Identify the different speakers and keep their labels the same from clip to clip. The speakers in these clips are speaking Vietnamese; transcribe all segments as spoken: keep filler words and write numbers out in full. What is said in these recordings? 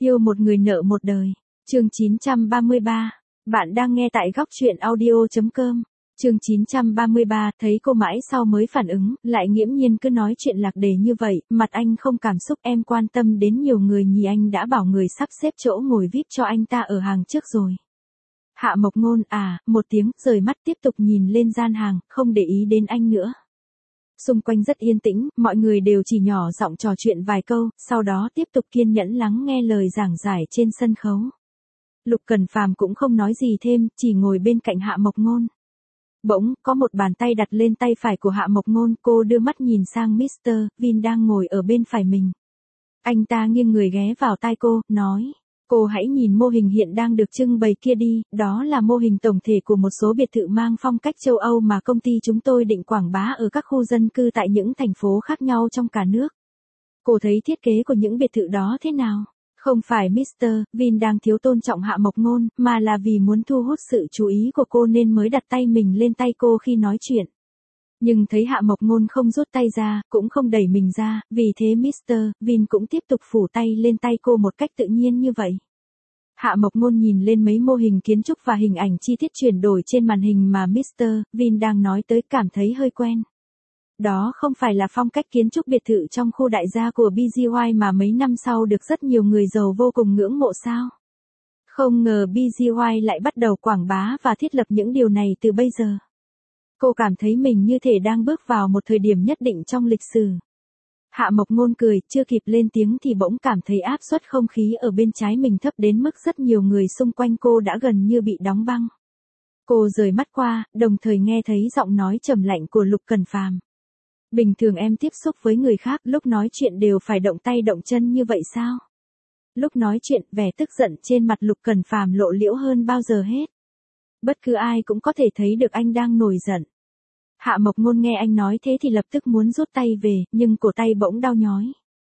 Speaker 1: Yêu một người nợ một đời. Chương chín trăm ba mươi ba. Bạn đang nghe tại góc truyện audio chấm com. Chương chín trăm ba mươi ba, thấy cô mãi sau mới phản ứng, lại nghiễm nhiên cứ nói chuyện lạc đề như vậy, mặt anh không cảm xúc. Em quan tâm đến nhiều người nhỉ, anh đã bảo người sắp xếp chỗ ngồi vi ai pi cho anh ta ở hàng trước rồi. Hạ Mộc Ngôn à, một tiếng, rời mắt tiếp tục nhìn lên gian hàng, không để ý đến anh nữa. Xung quanh rất yên tĩnh, mọi người đều chỉ nhỏ giọng trò chuyện vài câu, sau đó tiếp tục kiên nhẫn lắng nghe lời giảng giải trên sân khấu. Lục Cẩn Phàm cũng không nói gì thêm, chỉ ngồi bên cạnh Hạ Mộc Ngôn. Bỗng, có một bàn tay đặt lên tay phải của Hạ Mộc Ngôn, cô đưa mắt nhìn sang mít tơ Vin đang ngồi ở bên phải mình. Anh ta nghiêng người ghé vào tai cô, nói, cô hãy nhìn mô hình hiện đang được trưng bày kia đi, đó là mô hình tổng thể của một số biệt thự mang phong cách châu Âu mà công ty chúng tôi định quảng bá ở các khu dân cư tại những thành phố khác nhau trong cả nước. Cô thấy thiết kế của những biệt thự đó thế nào? Không phải mít tơ Vin đang thiếu tôn trọng Hạ Mộc Ngôn, mà là vì muốn thu hút sự chú ý của cô nên mới đặt tay mình lên tay cô khi nói chuyện. Nhưng thấy Hạ Mộc Ngôn không rút tay ra, cũng không đẩy mình ra, vì thế mít tơ Vin cũng tiếp tục phủ tay lên tay cô một cách tự nhiên như vậy. Hạ Mộc Ngôn nhìn lên mấy mô hình kiến trúc và hình ảnh chi tiết chuyển đổi trên màn hình mà mít tơ Vin đang nói tới, cảm thấy hơi quen. Đó không phải là phong cách kiến trúc biệt thự trong khu đại gia của bê giê i mà mấy năm sau được rất nhiều người giàu vô cùng ngưỡng mộ sao? Không ngờ bê giê i lại bắt đầu quảng bá và thiết lập những điều này từ bây giờ. Cô cảm thấy mình như thể đang bước vào một thời điểm nhất định trong lịch sử. Hạ Mộc Ngôn cười, chưa kịp lên tiếng thì bỗng cảm thấy áp suất không khí ở bên trái mình thấp đến mức rất nhiều người xung quanh cô đã gần như bị đóng băng. Cô rời mắt qua, đồng thời nghe thấy giọng nói trầm lạnh của Lục Cẩn Phàm. Bình thường em tiếp xúc với người khác, lúc nói chuyện đều phải động tay động chân như vậy sao? Lúc nói chuyện, vẻ tức giận trên mặt Lục Cẩn Phàm lộ liễu hơn bao giờ hết. Bất cứ ai cũng có thể thấy được anh đang nổi giận. Hạ Mộc Ngôn nghe anh nói thế thì lập tức muốn rút tay về, nhưng cổ tay bỗng đau nhói.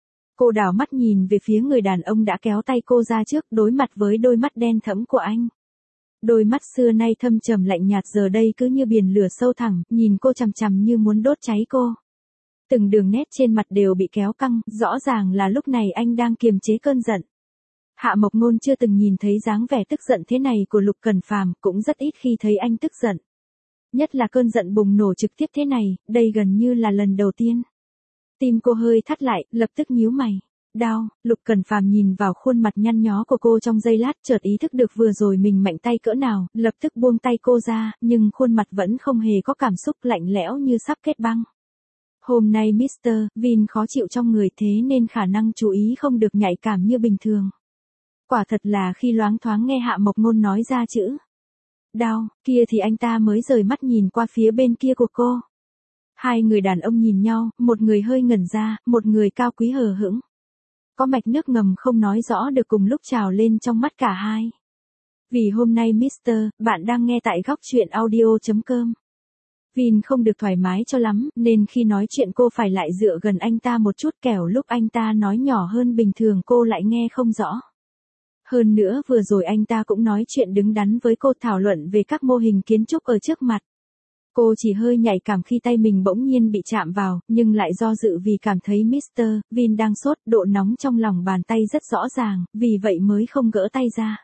Speaker 1: Cô đảo mắt nhìn về phía người đàn ông đã kéo tay cô ra trước, đối mặt với đôi mắt đen thẫm của anh. Đôi mắt xưa nay thâm trầm lạnh nhạt giờ đây cứ như biển lửa sâu thẳm, nhìn cô chằm chằm như muốn đốt cháy cô. Từng đường nét trên mặt đều bị kéo căng, rõ ràng là lúc này anh đang kiềm chế cơn giận. Hạ Mộc Ngôn chưa từng nhìn thấy dáng vẻ tức giận thế này của Lục Cẩn Phàm, cũng rất ít khi thấy anh tức giận. Nhất là cơn giận bùng nổ trực tiếp thế này, đây gần như là lần đầu tiên. Tim cô hơi thắt lại, lập tức nhíu mày. Đau, Lục Cẩn Phàm nhìn vào khuôn mặt nhăn nhó của cô trong giây lát, chợt ý thức được vừa rồi mình mạnh tay cỡ nào, lập tức buông tay cô ra, nhưng khuôn mặt vẫn không hề có cảm xúc, lạnh lẽo như sắp kết băng. Hôm nay mít tơ Vin khó chịu trong người, thế nên khả năng chú ý không được nhạy cảm như bình thường. Quả thật là khi loáng thoáng nghe Hạ Mộc Ngôn nói ra chữ đau kia thì anh ta mới rời mắt nhìn qua phía bên kia của cô. Hai người đàn ông nhìn nhau, một người hơi ngẩn ra, một người cao quý hờ hững. Có mạch nước ngầm không nói rõ được cùng lúc trào lên trong mắt cả hai. Vì hôm nay mít tơ, bạn đang nghe tại góc truyện audio chấm com. Vin không được thoải mái cho lắm, nên khi nói chuyện cô phải lại dựa gần anh ta một chút, kẻo lúc anh ta nói nhỏ hơn bình thường cô lại nghe không rõ. Hơn nữa vừa rồi anh ta cũng nói chuyện đứng đắn với cô, thảo luận về các mô hình kiến trúc ở trước mặt. Cô chỉ hơi nhạy cảm khi tay mình bỗng nhiên bị chạm vào, nhưng lại do dự vì cảm thấy mít tơ Vin đang sốt, độ nóng trong lòng bàn tay rất rõ ràng, vì vậy mới không gỡ tay ra.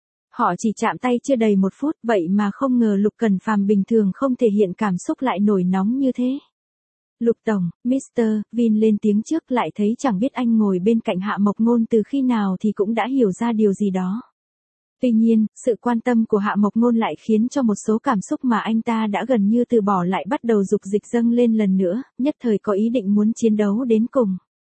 Speaker 1: Họ chỉ chạm tay chưa đầy một phút, vậy mà không ngờ Lục Cẩn Phàm bình thường không thể hiện cảm xúc lại nổi nóng như thế. Lục tổng, mít tơ Vin lên tiếng trước, lại thấy chẳng biết anh ngồi bên cạnh Hạ Mộc Ngôn từ khi nào thì cũng đã hiểu ra điều gì đó. Tuy nhiên, sự quan tâm của Hạ Mộc Ngôn lại khiến cho một số cảm xúc mà anh ta đã gần như từ bỏ lại bắt đầu dục dịch dâng lên lần nữa, nhất thời có ý định muốn chiến đấu đến cùng.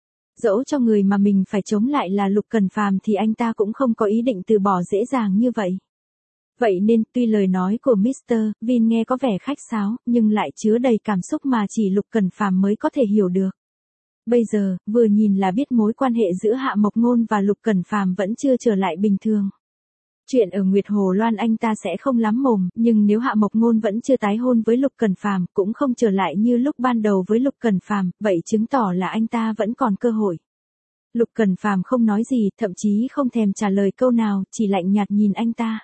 Speaker 1: Dẫu cho người mà mình phải chống lại là Lục Cẩn Phàm thì anh ta cũng không có ý định từ bỏ dễ dàng như vậy. Vậy nên, tuy lời nói của mít tơ Vin nghe có vẻ khách sáo, nhưng lại chứa đầy cảm xúc mà chỉ Lục Cẩn Phàm mới có thể hiểu được. Bây giờ, vừa nhìn là biết mối quan hệ giữa Hạ Mộc Ngôn và Lục Cẩn Phàm vẫn chưa trở lại bình thường. Chuyện ở Nguyệt Hồ Loan anh ta sẽ không lắm mồm, nhưng nếu Hạ Mộc Ngôn vẫn chưa tái hôn với Lục Cẩn Phàm, cũng không trở lại như lúc ban đầu với Lục Cẩn Phàm, vậy chứng tỏ là anh ta vẫn còn cơ hội. Lục Cẩn Phàm không nói gì, thậm chí không thèm trả lời câu nào, chỉ lạnh nhạt nhìn anh ta.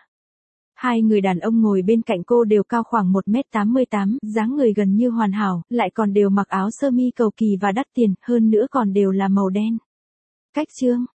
Speaker 1: Hai người đàn ông ngồi bên cạnh cô đều cao khoảng một mét tám mươi tám, dáng người gần như hoàn hảo, lại còn đều mặc áo sơ mi cầu kỳ và đắt tiền, hơn nữa còn đều là màu đen. Cách chương